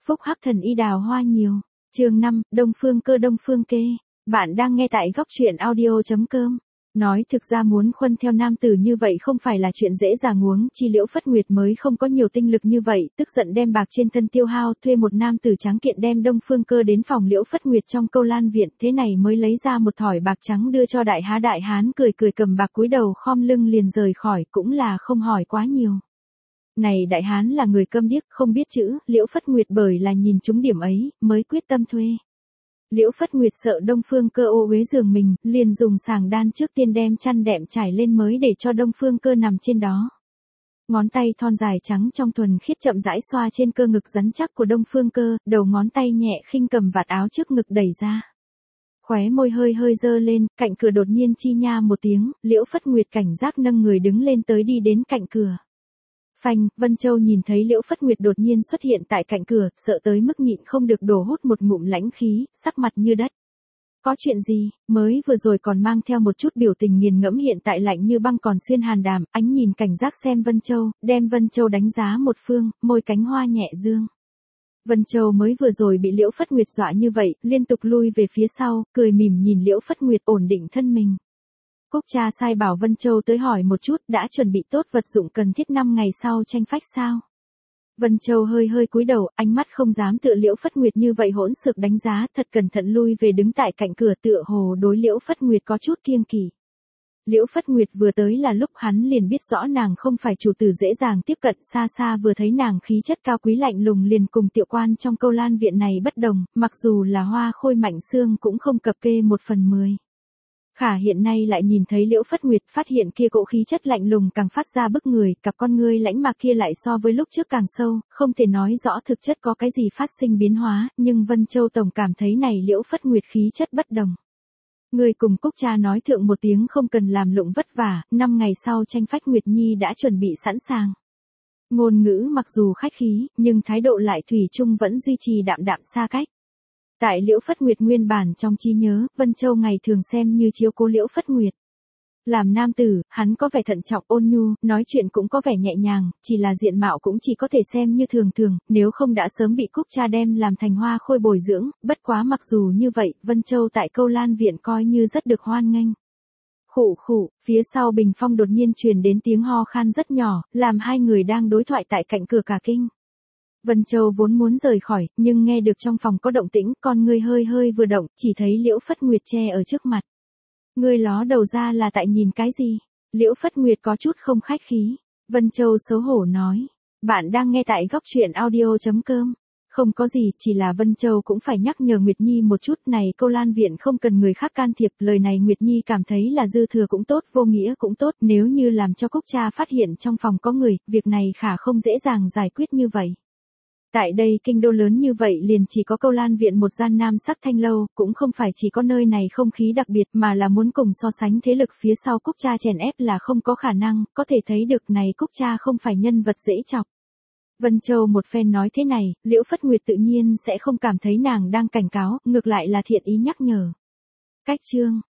Phúc hắc thần y đào hoa nhiều. Chương 5, Đông Phương Cơ Đông Phương Kê. Bạn đang nghe tại góc truyện audio.com. Nói thực ra muốn khuân theo nam tử như vậy không phải là chuyện dễ dàng huống chi Liễu Phất Nguyệt mới không có nhiều tinh lực như vậy, tức giận đem bạc trên thân tiêu hao thuê một nam tử trắng kiện đem Đông Phương Cơ đến phòng Liễu Phất Nguyệt trong Câu Lan viện, thế này mới lấy ra một thỏi bạc trắng đưa cho đại hán cười cười cầm bạc cúi đầu khom lưng liền rời khỏi, cũng là không hỏi quá nhiều. Này đại hán là người câm điếc không biết chữ, Liễu Phất Nguyệt bởi là nhìn trúng điểm ấy, mới quyết tâm thuê. Liễu Phất Nguyệt sợ Đông Phương Cơ ô uế giường mình, liền dùng sàng đan trước tiên đem chăn đệm trải lên mới để cho Đông Phương Cơ nằm trên đó. Ngón tay thon dài trắng trong thuần khiết chậm rãi xoa trên cơ ngực rắn chắc của Đông Phương Cơ, đầu ngón tay nhẹ khinh cầm vạt áo trước ngực đẩy ra. Khóe môi hơi dơ lên, cạnh cửa đột nhiên chi nha một tiếng, Liễu Phất Nguyệt cảnh giác nâng người đứng lên tới đi đến cạnh cửa. Phanh, Vân Châu nhìn thấy Liễu Phất Nguyệt đột nhiên xuất hiện tại cạnh cửa, sợ tới mức nhịn không được đổ hút một ngụm lãnh khí, sắc mặt như đất. Có chuyện gì, mới vừa rồi còn mang theo một chút biểu tình nghiền ngẫm hiện tại lạnh như băng còn xuyên hàn đàm, ánh nhìn cảnh giác xem Vân Châu, đem Vân Châu đánh giá một phương, môi cánh hoa nhẹ dương. Vân Châu mới vừa rồi bị Liễu Phất Nguyệt dọa như vậy, liên tục lui về phía sau, cười mỉm nhìn Liễu Phất Nguyệt ổn định thân mình. Cúc cha sai bảo Vân Châu tới hỏi một chút đã chuẩn bị tốt vật dụng cần thiết 5 ngày sau tranh phách sao. Vân Châu hơi cúi đầu, ánh mắt không dám tựa Liễu Phất Nguyệt như vậy hỗn xược đánh giá, thật cẩn thận lui về đứng tại cạnh cửa tựa hồ đối Liễu Phất Nguyệt có chút kiêng kỵ. Liễu Phất Nguyệt vừa tới là lúc hắn liền biết rõ nàng không phải chủ tử dễ dàng tiếp cận, xa vừa thấy nàng khí chất cao quý lạnh lùng liền cùng tiểu quan trong Câu Lan viện này bất đồng, mặc dù là hoa khôi mạnh xương cũng không cập kê 1/10. Khả hiện nay lại nhìn thấy Liễu Phất Nguyệt, phát hiện kia cỗ khí chất lạnh lùng càng phát ra bức người, cặp con ngươi lãnh mạc kia lại so với lúc trước càng sâu, không thể nói rõ thực chất có cái gì phát sinh biến hóa, nhưng Vân Châu tổng cảm thấy này Liễu Phất Nguyệt khí chất bất đồng. Người cùng Cúc cha nói thượng một tiếng không cần làm lụng vất vả, 5 ngày sau tranh phách Nguyệt Nhi đã chuẩn bị sẵn sàng. Ngôn ngữ mặc dù khách khí, nhưng thái độ lại thủy chung vẫn duy trì đạm xa cách. Tại Liễu Phất Nguyệt nguyên bản trong trí nhớ, Vân Châu ngày thường xem như chiếu cố Liễu Phất Nguyệt. Làm nam tử, hắn có vẻ thận trọng ôn nhu, nói chuyện cũng có vẻ nhẹ nhàng, chỉ là diện mạo cũng chỉ có thể xem như thường, nếu không đã sớm bị Cúc cha đem làm thành hoa khôi bồi dưỡng, bất quá mặc dù như vậy, Vân Châu tại Câu Lan viện coi như rất được hoan nghênh. Khụ, phía sau bình phong đột nhiên truyền đến tiếng ho khan rất nhỏ, làm hai người đang đối thoại tại cạnh cửa cả kinh. Vân Châu vốn muốn rời khỏi, nhưng nghe được trong phòng có động tĩnh, con ngươi hơi vừa động, chỉ thấy Liễu Phất Nguyệt che ở trước mặt. Ngươi ló đầu ra là tại nhìn cái gì? Liễu Phất Nguyệt có chút không khách khí. Vân Châu xấu hổ nói. Bạn đang nghe tại góc truyện audio.com. Không có gì, chỉ là Vân Châu cũng phải nhắc nhở Nguyệt Nhi một chút này, Câu Lan viện không cần người khác can thiệp, lời này Nguyệt Nhi cảm thấy là dư thừa cũng tốt, vô nghĩa cũng tốt, nếu như làm cho Cúc cha phát hiện trong phòng có người, việc này khả không dễ dàng giải quyết như vậy. Tại đây kinh đô lớn như vậy liền chỉ có Câu Lan viện một gian nam sắc thanh lâu, cũng không phải chỉ có nơi này không khí đặc biệt mà là muốn cùng so sánh thế lực phía sau Cúc cha chèn ép là không có khả năng, có thể thấy được này Cúc cha không phải nhân vật dễ chọc. Vân Châu một phen nói thế này, Liễu Phất Nguyệt tự nhiên sẽ không cảm thấy nàng đang cảnh cáo, ngược lại là thiện ý nhắc nhở. Cách chương,